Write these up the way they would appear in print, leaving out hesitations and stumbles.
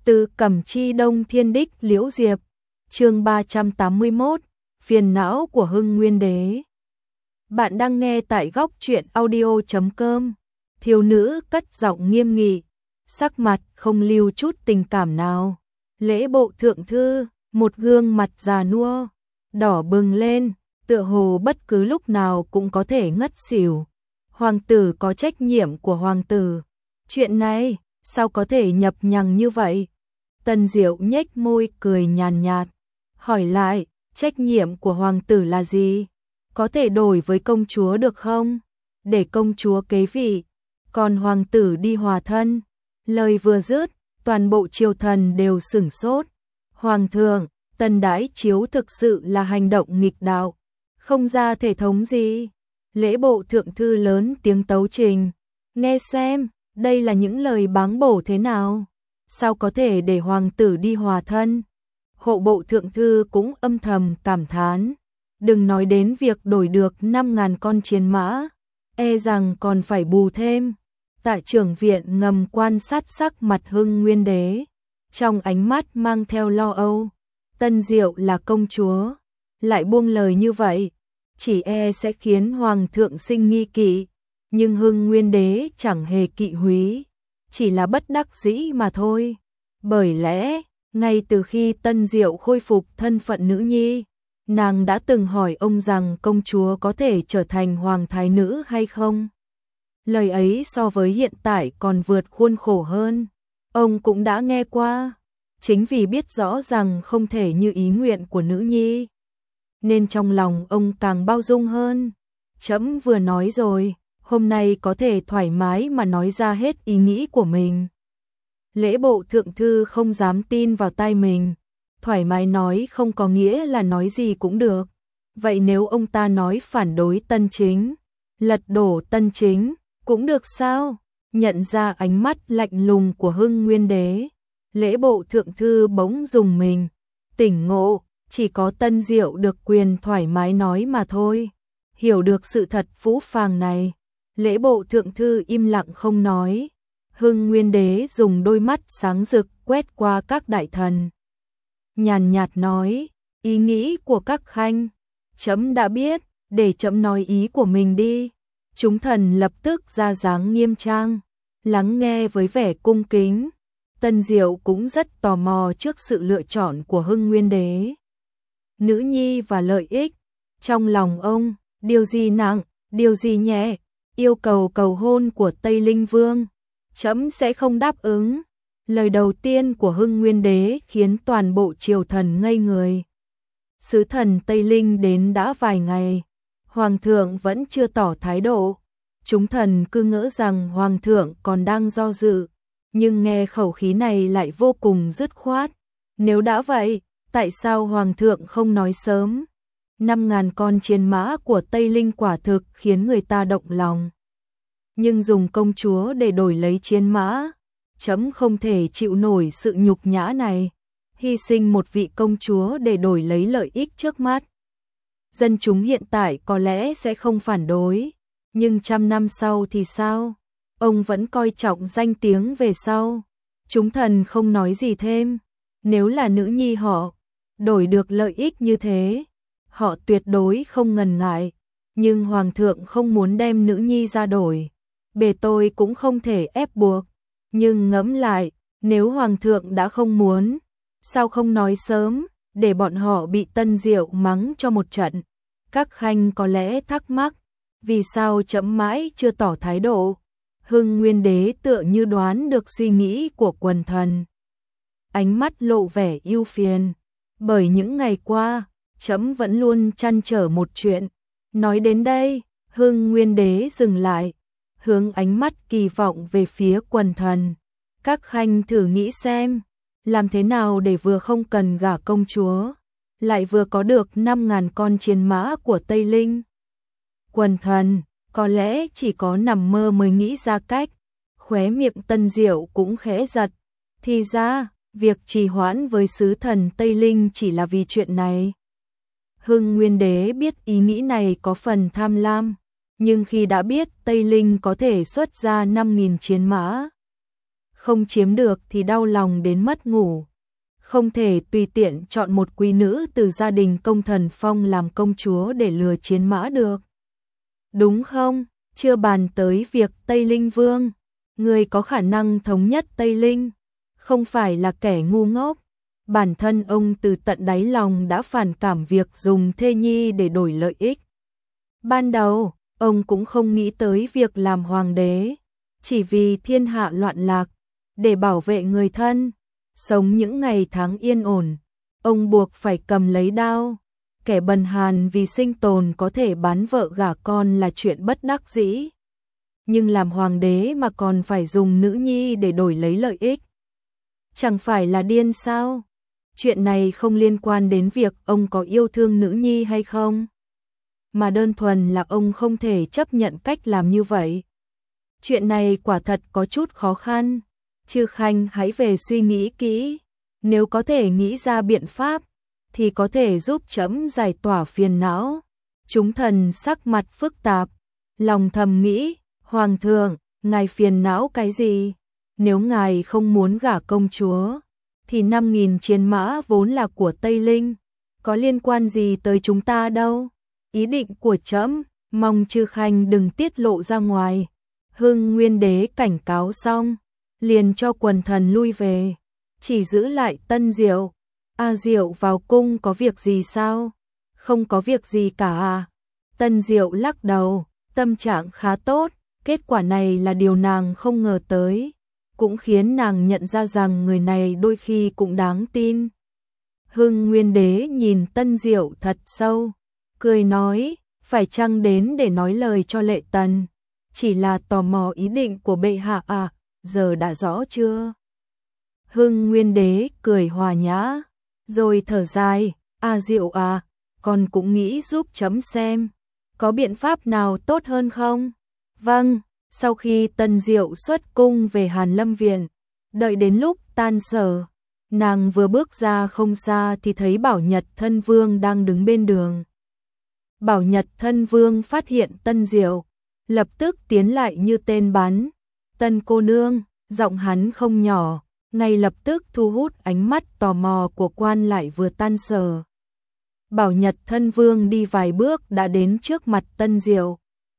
Từ Cẩm Chi Đông Thiên Đích Liễu Diệp, chương 381, phiền não của Hưng Nguyên Đế. Bạn đang nghe tại góc truyện audio.com. Thiếu nữ cất giọng nghiêm nghị, sắc mặt không lưu chút tình cảm nào. Lễ bộ thượng thư, một gương mặt già nua, đỏ bừng lên, tựa hồ bất cứ lúc nào cũng có thể ngất xỉu. Hoàng tử có trách nhiệm của hoàng tử. Chuyện này, sao có thể nhập nhằng như vậy? Tân Diệu nhếch môi cười nhàn nhạt, hỏi lại, trách nhiệm của hoàng tử là gì? Có thể đổi với công chúa được không? Để công chúa kế vị, còn hoàng tử đi hòa thân. Lời vừa dứt, toàn bộ triều thần đều sửng sốt. Hoàng thượng, tân đãi chiếu thực sự là hành động nghịch đạo, không ra thể thống gì. Lễ bộ thượng thư lớn tiếng tấu trình, nghe xem, đây là những lời báng bổ thế nào? Sao có thể để hoàng tử đi hòa thân? Hộ bộ thượng thư cũng âm thầm cảm thán, đừng nói đến việc đổi được 5.000 con chiến mã, e rằng còn phải bù thêm. Tại trưởng viện ngầm quan sát sắc mặt Hưng Nguyên Đế, trong ánh mắt mang theo lo âu. Tân Diệu là công chúa, lại buông lời như vậy, chỉ e sẽ khiến hoàng thượng sinh nghi kỵ. Nhưng Hưng Nguyên Đế chẳng hề kỵ húy, chỉ là bất đắc dĩ mà thôi. Bởi lẽ, ngay từ khi Tân Diệu khôi phục thân phận nữ nhi, nàng đã từng hỏi ông rằng công chúa có thể trở thành hoàng thái nữ hay không. Lời ấy so với hiện tại còn vượt khuôn khổ hơn. Ông cũng đã nghe qua, chính vì biết rõ rằng không thể như ý nguyện của nữ nhi, nên trong lòng ông càng bao dung hơn. Trẫm vừa nói rồi, hôm nay có thể thoải mái mà nói ra hết ý nghĩ của mình. Lễ bộ thượng thư không dám tin vào tai mình, thoải mái nói không có nghĩa là nói gì cũng được. Vậy nếu ông ta nói phản đối Tân Chính, lật đổ Tân Chính, cũng được sao? Nhận ra ánh mắt lạnh lùng của Hưng Nguyên Đế, lễ bộ thượng thư bỗng rùng mình, tỉnh ngộ, chỉ có Tân Diệu được quyền thoải mái nói mà thôi. Hiểu được sự thật phũ phàng này, lễ bộ thượng thư im lặng không nói. Hưng Nguyên Đế dùng đôi mắt sáng rực quét qua các đại thần, nhàn nhạt nói, ý nghĩ của các khanh, trẫm đã biết, để trẫm nói ý của mình đi. Chúng thần lập tức ra dáng nghiêm trang, lắng nghe với vẻ cung kính. Tân Diệu cũng rất tò mò trước sự lựa chọn của Hưng Nguyên Đế. Nữ nhi và lợi ích, trong lòng ông, điều gì nặng, điều gì nhẹ, yêu cầu cầu hôn của Tây Linh Vương, trẫm sẽ không đáp ứng. Lời đầu tiên của Hưng Nguyên Đế khiến toàn bộ triều thần ngây người. Sứ thần Tây Linh đến đã vài ngày, hoàng thượng vẫn chưa tỏ thái độ. Chúng thần cứ ngỡ rằng hoàng thượng còn đang do dự, nhưng nghe khẩu khí này lại vô cùng dứt khoát. Nếu đã vậy, tại sao hoàng thượng không nói sớm? 5.000 con chiến mã của Tây Linh quả thực khiến người ta động lòng. Nhưng dùng công chúa để đổi lấy chiến mã, trẫm không thể chịu nổi sự nhục nhã này. Hy sinh một vị công chúa để đổi lấy lợi ích trước mắt, dân chúng hiện tại có lẽ sẽ không phản đối, nhưng 100 năm sau thì sao? Ông vẫn coi trọng danh tiếng về sau. Chúng thần không nói gì thêm. Nếu là nữ nhi họ, đổi được lợi ích như thế, họ tuyệt đối không ngần ngại. Nhưng hoàng thượng không muốn đem nữ nhi ra đổi, bề tôi cũng không thể ép buộc. Nhưng ngẫm lại, nếu hoàng thượng đã không muốn, sao không nói sớm, để bọn họ bị Tân Diệu mắng cho một trận? Các khanh có lẽ thắc mắc, vì sao trẫm mãi chưa tỏ thái độ? Hưng Nguyên Đế tựa như đoán được suy nghĩ của quần thần, ánh mắt lộ vẻ ưu phiền. Bởi những ngày qua, trẫm vẫn luôn trăn trở một chuyện. Nói đến đây, Hưng Nguyên Đế dừng lại, hướng ánh mắt kỳ vọng về phía quần thần. Các khanh thử nghĩ xem, làm thế nào để vừa không cần gả công chúa, lại vừa có được 5.000 con chiến mã của Tây Linh? Quần thần, có lẽ chỉ có nằm mơ mới nghĩ ra cách. Khóe miệng Tân Diệu cũng khẽ giật. Thì ra, việc trì hoãn với sứ thần Tây Linh chỉ là vì chuyện này. Hưng Nguyên Đế biết ý nghĩ này có phần tham lam, nhưng khi đã biết Tây Linh có thể xuất ra 5.000 chiến mã, không chiếm được thì đau lòng đến mất ngủ. Không thể tùy tiện chọn một quý nữ từ gia đình công thần phong làm công chúa để lừa chiến mã được. Đúng không? Chưa bàn tới việc Tây Linh Vương, người có khả năng thống nhất Tây Linh, không phải là kẻ ngu ngốc. Bản thân ông từ tận đáy lòng đã phản cảm việc dùng thê nhi để đổi lợi ích. Ban đầu, ông cũng không nghĩ tới việc làm hoàng đế, chỉ vì thiên hạ loạn lạc, để bảo vệ người thân, sống những ngày tháng yên ổn, ông buộc phải cầm lấy đao. Kẻ bần hàn vì sinh tồn có thể bán vợ gả con là chuyện bất đắc dĩ. Nhưng làm hoàng đế mà còn phải dùng nữ nhi để đổi lấy lợi ích, chẳng phải là điên sao? Chuyện này không liên quan đến việc ông có yêu thương nữ nhi hay không, mà đơn thuần là ông không thể chấp nhận cách làm như vậy. Chuyện này quả thật có chút khó khăn, Chư Khanh hãy về suy nghĩ kỹ, nếu có thể nghĩ ra biện pháp, thì có thể giúp trẫm giải tỏa phiền não. Chúng thần sắc mặt phức tạp, lòng thầm nghĩ, Hoàng thượng, ngài phiền não cái gì? Nếu ngài không muốn gả công chúa, thì 5.000 chiến mã vốn là của Tây Linh, có liên quan gì tới chúng ta đâu. Ý định của trẫm, mong Chư Khanh đừng tiết lộ ra ngoài. Hưng Nguyên Đế cảnh cáo xong, liền cho quần thần lui về, chỉ giữ lại Tân Diệu. A Diệu vào cung có việc gì sao? Không có việc gì cả à? Tân Diệu lắc đầu, tâm trạng khá tốt, kết quả này là điều nàng không ngờ tới, cũng khiến nàng nhận ra rằng người này đôi khi cũng đáng tin. Hưng Nguyên Đế nhìn Tân Diệu thật sâu, cười nói, phải chăng đến để nói lời cho Lệ Tần? Chỉ là tò mò ý định của bệ hạ à, giờ đã rõ chưa? Hưng Nguyên Đế cười hòa nhã, rồi thở dài, A Diệu à, con cũng nghĩ giúp chấm xem, có biện pháp nào tốt hơn không? Vâng, sau khi Tân Diệu xuất cung về Hàn Lâm Viện, đợi đến lúc tan sở, nàng vừa bước ra không xa thì thấy Bảo Nhật Thân Vương đang đứng bên đường. Bảo Nhật Thân Vương phát hiện Tân Diệu, lập tức tiến lại như tên bắn. Tân cô nương, giọng hắn không nhỏ, ngay lập tức thu hút ánh mắt tò mò của quan lại vừa tan sở. Bảo Nhật Thân Vương đi vài bước đã đến trước mặt Tân Diệu,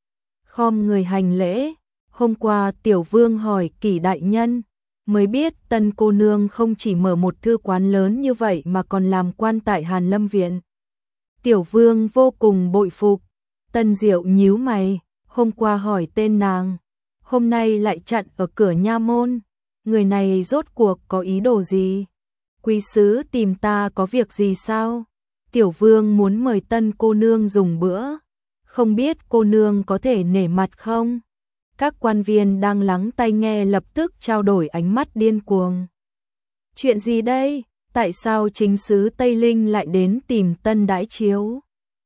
khom người hành lễ. Hôm qua Tiểu Vương hỏi Kỷ đại nhân, mới biết Tân cô nương không chỉ mở một thư quán lớn như vậy mà còn làm quan tại Hàn Lâm Viện. Tiểu Vương vô cùng bội phục. Tân Diệu nhíu mày, hôm qua hỏi tên nàng, hôm nay lại chặn ở cửa nha môn. Người này rốt cuộc có ý đồ gì? Quý sứ tìm ta có việc gì sao? Tiểu Vương muốn mời Tân cô nương dùng bữa, không biết cô nương có thể nể mặt không? Các quan viên đang lắng tai nghe lập tức trao đổi ánh mắt điên cuồng. Chuyện gì đây? Tại sao chính sứ Tây Linh lại đến tìm Tân đãi chiếu?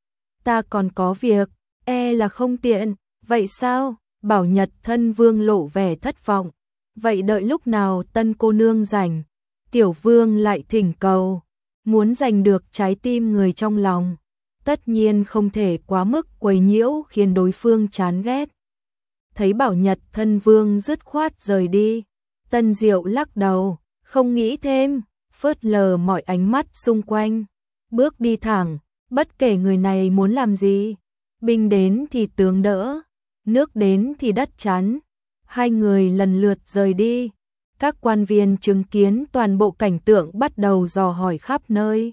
Ta còn có việc, e là không tiện. Vậy sao? Bảo Nhật Thân Vương lộ vẻ thất vọng. Vậy đợi lúc nào Tân cô nương rảnh, Tiểu Vương lại thỉnh cầu, muốn giành được trái tim người trong lòng, tất nhiên không thể quá mức quấy nhiễu khiến đối phương chán ghét. Thấy Bảo Nhật Thân Vương dứt khoát rời đi, Tân Diệu lắc đầu, không nghĩ thêm, phớt lờ mọi ánh mắt xung quanh, bước đi thẳng, bất kể người này muốn làm gì, binh đến thì tướng đỡ, nước đến thì đất chắn. Hai người lần lượt rời đi, các quan viên chứng kiến toàn bộ cảnh tượng bắt đầu dò hỏi khắp nơi.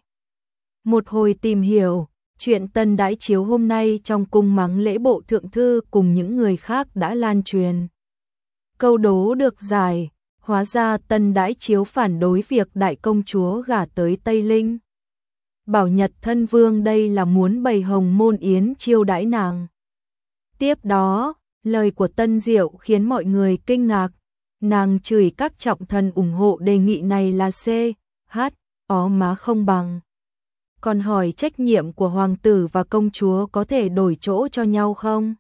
Một hồi tìm hiểu, chuyện Tân đãi chiếu hôm nay trong cung mắng lễ bộ thượng thư cùng những người khác đã lan truyền. Câu đố được giải, hóa ra Tân đãi chiếu phản đối việc đại công chúa gả tới Tây Linh. Bảo Nhật Thân Vương đây là muốn bày hồng môn yến chiêu đãi nàng. Tiếp đó, lời của Tân Diệu khiến mọi người kinh ngạc, nàng chửi các trọng thần ủng hộ đề nghị này là C, H, ó má không bằng. Còn hỏi trách nhiệm của hoàng tử và công chúa có thể đổi chỗ cho nhau không?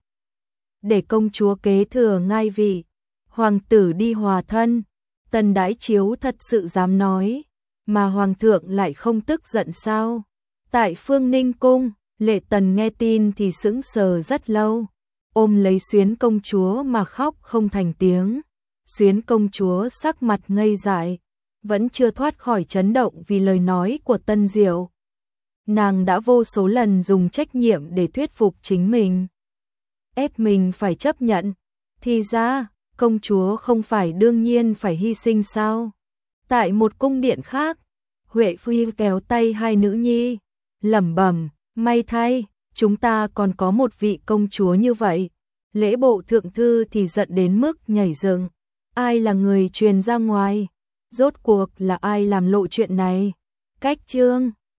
Để công chúa kế thừa ngai vị, hoàng tử đi hòa thân, Tân đãi chiếu thật sự dám nói, mà hoàng thượng lại không tức giận sao? Tại Phương Ninh Cung, Lệ Tần nghe tin thì sững sờ rất lâu, ôm lấy Xuyến công chúa mà khóc không thành tiếng. Xuyến công chúa sắc mặt ngây dại, vẫn chưa thoát khỏi chấn động vì lời nói của Tân Diệu. Nàng đã vô số lần dùng trách nhiệm để thuyết phục chính mình, ép mình phải chấp nhận, thì ra, công chúa không phải đương nhiên phải hy sinh sao? Tại một cung điện khác, Huệ Phi kéo tay hai nữ nhi, lẩm bẩm, may thay, chúng ta còn có một vị công chúa như vậy. Lễ bộ thượng thư thì giận đến mức nhảy dựng. Ai là người truyền ra ngoài? Rốt cuộc là ai làm lộ chuyện này? Cách chương